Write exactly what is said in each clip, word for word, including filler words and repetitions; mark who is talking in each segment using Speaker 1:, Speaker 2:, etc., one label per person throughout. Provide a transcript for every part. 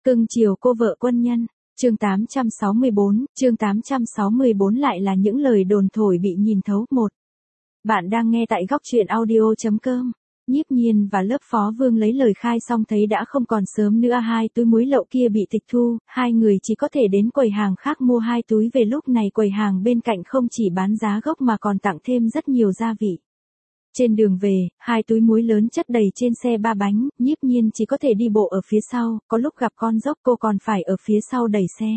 Speaker 1: Cưng chiều cô vợ quân nhân. Chương tám trăm sáu mươi bốn, chương tám trăm sáu mươi bốn lại là những lời đồn thổi bị nhìn thấu. Một. Bạn đang nghe tại góc truyện audio chấm com. Nhiếp Nhiên và lớp Phó Vương lấy lời khai xong thấy đã không còn sớm nữa, hai túi muối lậu kia bị tịch thu, hai người chỉ có thể đến quầy hàng khác mua hai túi về. Lúc này quầy hàng bên cạnh không chỉ bán giá gốc mà còn tặng thêm rất nhiều gia vị. Trên đường về, hai túi muối lớn chất đầy trên xe ba bánh, Nhiếp Nhiên chỉ có thể đi bộ ở phía sau, có lúc gặp con dốc cô còn phải ở phía sau đẩy xe.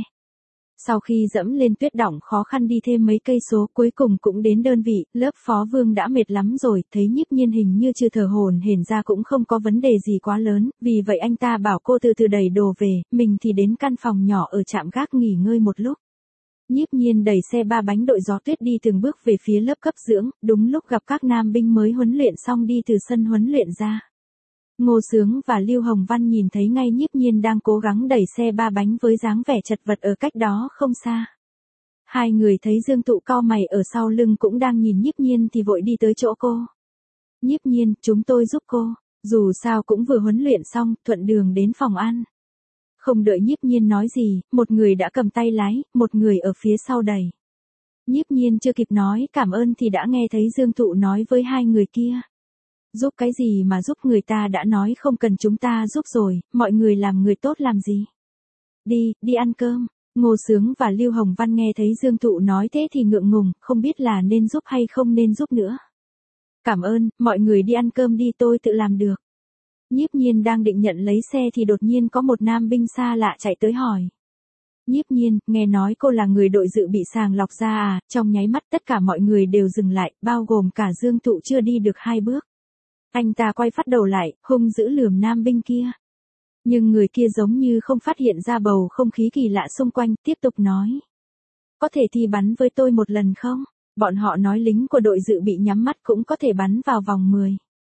Speaker 1: Sau khi dẫm lên tuyết đỏng khó khăn đi thêm mấy cây số, cuối cùng cũng đến đơn vị. Lớp Phó Vương đã mệt lắm rồi, thấy Nhiếp Nhiên hình như chưa thở hổn hển ra cũng không có vấn đề gì quá lớn, vì vậy anh ta bảo cô từ từ đẩy đồ về, mình thì đến căn phòng nhỏ ở trạm gác nghỉ ngơi một lúc. Nhiếp Nhiên đẩy xe ba bánh đội gió tuyết đi từng bước về phía lớp cấp dưỡng, đúng lúc gặp các nam binh mới huấn luyện xong đi từ sân huấn luyện ra. Ngô Sướng và Lưu Hồng Văn nhìn thấy ngay Nhiếp Nhiên đang cố gắng đẩy xe ba bánh với dáng vẻ chật vật ở cách đó không xa. Hai người thấy Dương Tụ cau mày ở sau lưng cũng đang nhìn Nhiếp Nhiên thì vội đi tới chỗ cô. Nhiếp Nhiên, chúng tôi giúp cô, dù sao cũng vừa huấn luyện xong, thuận đường đến phòng ăn. Không đợi Nhiếp Nhiên nói gì, một người đã cầm tay lái, một người ở phía sau đẩy. Nhiếp Nhiên chưa kịp nói cảm ơn thì đã nghe thấy Dương Tụ nói với hai người kia. Giúp cái gì mà giúp, người ta đã nói không cần chúng ta giúp rồi, mọi người làm người tốt làm gì. Đi, đi ăn cơm. Ngô Sướng và Lưu Hồng Văn nghe thấy Dương Tụ nói thế thì ngượng ngùng, không biết là nên giúp hay không nên giúp nữa. Cảm ơn, mọi người đi ăn cơm đi, tôi tự làm được. Nhiếp Nhiên đang định nhận lấy xe thì đột nhiên có một nam binh xa lạ chạy tới hỏi. Nhiếp Nhiên, nghe nói cô là người đội dự bị sàng lọc ra à? Trong nháy mắt tất cả mọi người đều dừng lại, bao gồm cả Dương Tụ chưa đi được hai bước. Anh ta quay phát đầu lại, hung dữ lườm nam binh kia. Nhưng người kia giống như không phát hiện ra bầu không khí kỳ lạ xung quanh, tiếp tục nói. Có thể thi bắn với tôi một lần không? Bọn họ nói lính của đội dự bị nhắm mắt cũng có thể bắn vào vòng mười.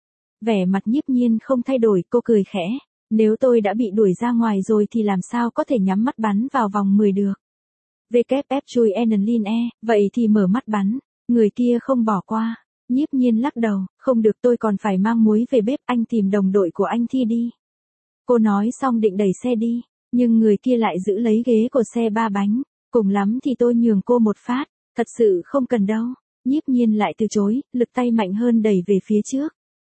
Speaker 1: Vẻ mặt Nhiếp Nhiên không thay đổi, cô cười khẽ. Nếu tôi đã bị đuổi ra ngoài rồi thì làm sao có thể nhắm mắt bắn vào vòng mười được. vê kép ép chui Enlin E, vậy thì mở mắt bắn. Người kia không bỏ qua. Nhiếp Nhiên lắc đầu, không được, tôi còn phải mang muối về bếp, anh tìm đồng đội của anh thi đi. Cô nói xong định đẩy xe đi, nhưng người kia lại giữ lấy ghế của xe ba bánh. Cùng lắm thì tôi nhường cô một phát, thật sự không cần đâu. Nhiếp Nhiên lại từ chối, lực tay mạnh hơn đẩy về phía trước.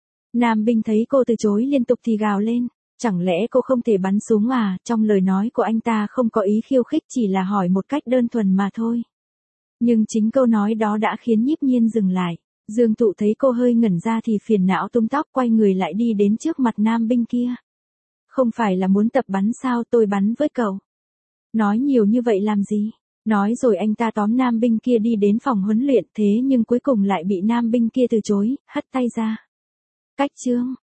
Speaker 1: Nam binh thấy cô từ chối liên tục thì gào lên, chẳng lẽ cô không thể bắn súng à? Trong lời nói của anh ta không có ý khiêu khích, chỉ là hỏi một cách đơn thuần mà thôi. Nhưng chính câu nói đó đã khiến Nhiếp Nhiên dừng lại. Dương Tụ thấy cô hơi ngẩn ra thì phiền não túm tóc quay người lại đi đến trước mặt nam binh kia. Không phải là muốn tập bắn sao, tôi bắn với cậu. Nói nhiều như vậy làm gì? Nói rồi anh ta tóm nam binh kia đi đến phòng huấn luyện, thế nhưng cuối cùng lại bị nam binh kia từ chối, hất tay ra. Cách chương.